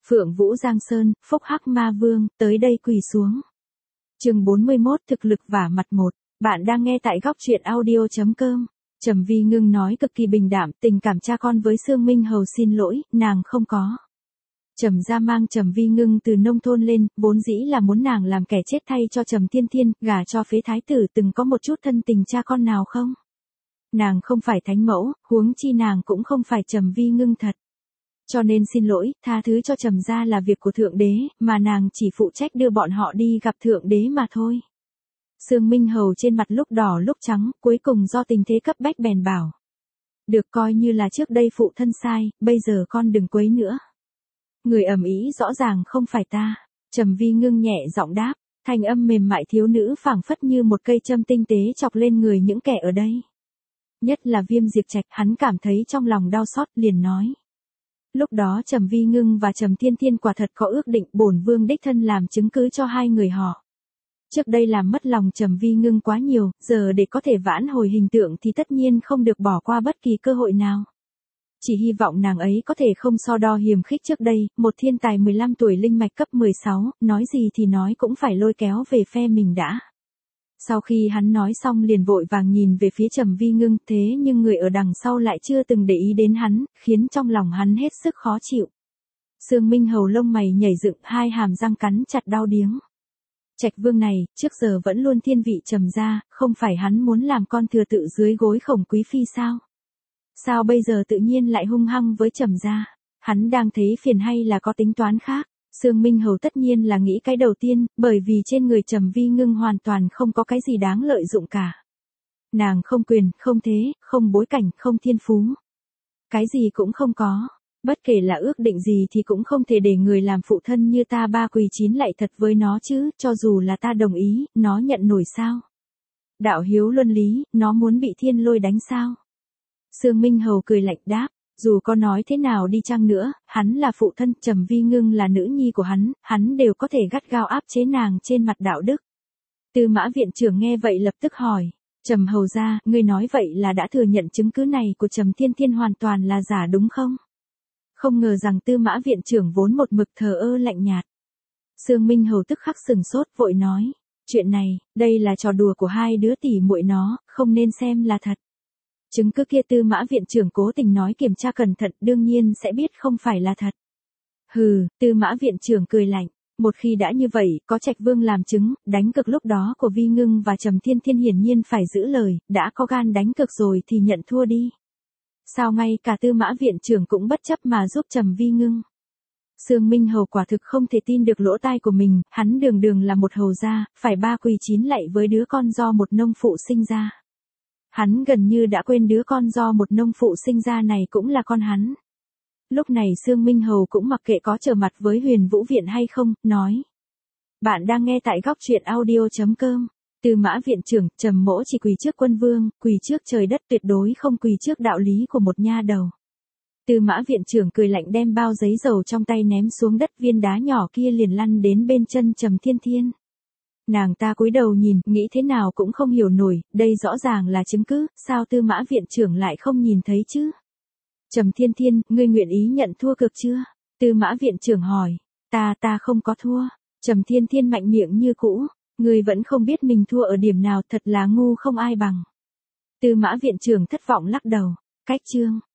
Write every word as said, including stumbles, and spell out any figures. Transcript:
Phượng Vũ Giang Sơn, Phúc Hắc Ma Vương, tới đây quỳ xuống. Chương bốn mươi mốt thực lực vả mặt một. Bạn đang nghe tại góc truyện audio chấm com. Trầm Vi Ngưng nói cực kỳ bình đạm, tình cảm cha con với Sương Minh Hầu xin lỗi, nàng không có. Trầm gia mang Trầm Vi Ngưng từ nông thôn lên, vốn dĩ là muốn nàng làm kẻ chết thay cho Trầm Thiên Thiên, gả cho phế thái tử, từng có một chút thân tình cha con nào không? Nàng không phải thánh mẫu, huống chi nàng cũng không phải Trầm Vi Ngưng thật. Cho nên xin lỗi, tha thứ cho Trầm gia là việc của Thượng Đế, mà nàng chỉ phụ trách đưa bọn họ đi gặp Thượng Đế mà thôi. Sương Minh Hầu trên mặt lúc đỏ lúc trắng, cuối cùng do tình thế cấp bách bèn bảo. Được, coi như là trước đây phụ thân sai, bây giờ con đừng quấy nữa. Người ầm ĩ rõ ràng không phải ta. Trầm Vi Ngưng nhẹ giọng đáp, thanh âm mềm mại thiếu nữ phảng phất như một cây châm tinh tế chọc lên người những kẻ ở đây. Nhất là Viêm Diệp Trạch, hắn cảm thấy trong lòng đau xót, liền nói. Lúc đó Trầm Vi Ngưng và Trầm Thiên Thiên quả thật có ước định, bổn vương đích thân làm chứng cứ cho hai người họ. Trước đây làm mất lòng Trầm Vi Ngưng quá nhiều, giờ để có thể vãn hồi hình tượng thì tất nhiên không được bỏ qua bất kỳ cơ hội nào. Chỉ hy vọng nàng ấy có thể không so đo hiềm khích trước đây, một thiên tài mười lăm tuổi linh mạch cấp mười sáu, nói gì thì nói cũng phải lôi kéo về phe mình đã. Sau khi hắn nói xong liền vội vàng nhìn về phía Trầm Vi Ngưng, thế nhưng người ở đằng sau lại chưa từng để ý đến hắn, khiến trong lòng hắn hết sức khó chịu. Sương Minh Hầu lông mày nhảy dựng, hai hàm răng cắn chặt đau điếng. Trạch Vương này, trước giờ vẫn luôn thiên vị Trầm gia, không phải hắn muốn làm con thừa tự dưới gối Khổng Quý phi sao? Sao bây giờ tự nhiên lại hung hăng với Trầm gia? Hắn đang thấy phiền hay là có tính toán khác? Sương Minh Hầu tất nhiên là nghĩ cái đầu tiên, bởi vì trên người Trầm Vi Ngưng hoàn toàn không có cái gì đáng lợi dụng cả. Nàng không quyền, không thế, không bối cảnh, không thiên phú. Cái gì cũng không có. Bất kể là ước định gì thì cũng không thể để người làm phụ thân như ta ba quỳ chín lạy thật với nó chứ, cho dù là ta đồng ý, nó nhận nổi sao? Đạo hiếu luân lý, nó muốn bị thiên lôi đánh sao? Sương Minh Hầu cười lạnh đáp, dù có nói thế nào đi chăng nữa, hắn là phụ thân, Trầm Vi Ngưng là nữ nhi của hắn, hắn đều có thể gắt gao áp chế nàng trên mặt đạo đức. Tư Mã viện trưởng nghe vậy lập tức hỏi, Trầm hầu gia, ngươi nói vậy là đã thừa nhận chứng cứ này của Trầm Thiên Thiên hoàn toàn là giả đúng không? Không ngờ rằng Tư Mã viện trưởng vốn một mực thờ ơ lạnh nhạt. Sương Minh Hầu tức khắc sừng sốt vội nói, chuyện này, đây là trò đùa của hai đứa tỉ muội nó, không nên xem là thật. Chứng cứ kia Tư Mã viện trưởng cố tình nói kiểm tra cẩn thận, đương nhiên sẽ biết không phải là thật. Hừ, Tư Mã viện trưởng cười lạnh, một khi đã như vậy, có Trạch Vương làm chứng, đánh cược lúc đó của Vi Ngưng và Trầm Thiên Thiên hiển nhiên phải giữ lời, đã có gan đánh cược rồi thì nhận thua đi. Sao ngay cả Tư Mã viện trưởng cũng bất chấp mà giúp Trầm Vi Ngưng? Sương Minh Hầu quả thực không thể tin được lỗ tai của mình, hắn đường đường là một hầu gia, phải ba quỳ chín lạy với đứa con do một nông phụ sinh ra. Hắn gần như đã quên đứa con do một nông phụ sinh ra này cũng là con hắn. Lúc này Sương Minh Hầu cũng mặc kệ có trở mặt với Huyền Vũ Viện hay không, nói. Bạn đang nghe tại góc truyện audio chấm com. Tư Mã viện trưởng, Trầm mỗ chỉ quỳ trước quân vương, quỳ trước trời đất, tuyệt đối không quỳ trước đạo lý của một nha đầu. Tư Mã viện trưởng cười lạnh đem bao giấy dầu trong tay ném xuống đất, viên đá nhỏ kia liền lăn đến bên chân Trầm Thiên Thiên. Nàng ta cúi đầu nhìn, nghĩ thế nào cũng không hiểu nổi, đây rõ ràng là chứng cứ, sao Tư Mã viện trưởng lại không nhìn thấy chứ? Trầm Thiên Thiên, ngươi nguyện ý nhận thua cược chưa? Tư Mã viện trưởng hỏi. Ta ta không có thua. Trầm Thiên Thiên mạnh miệng như cũ. Ngươi vẫn không biết mình thua ở điểm nào, thật là ngu không ai bằng. Tư Mã viện trưởng thất vọng lắc đầu. Cách chương.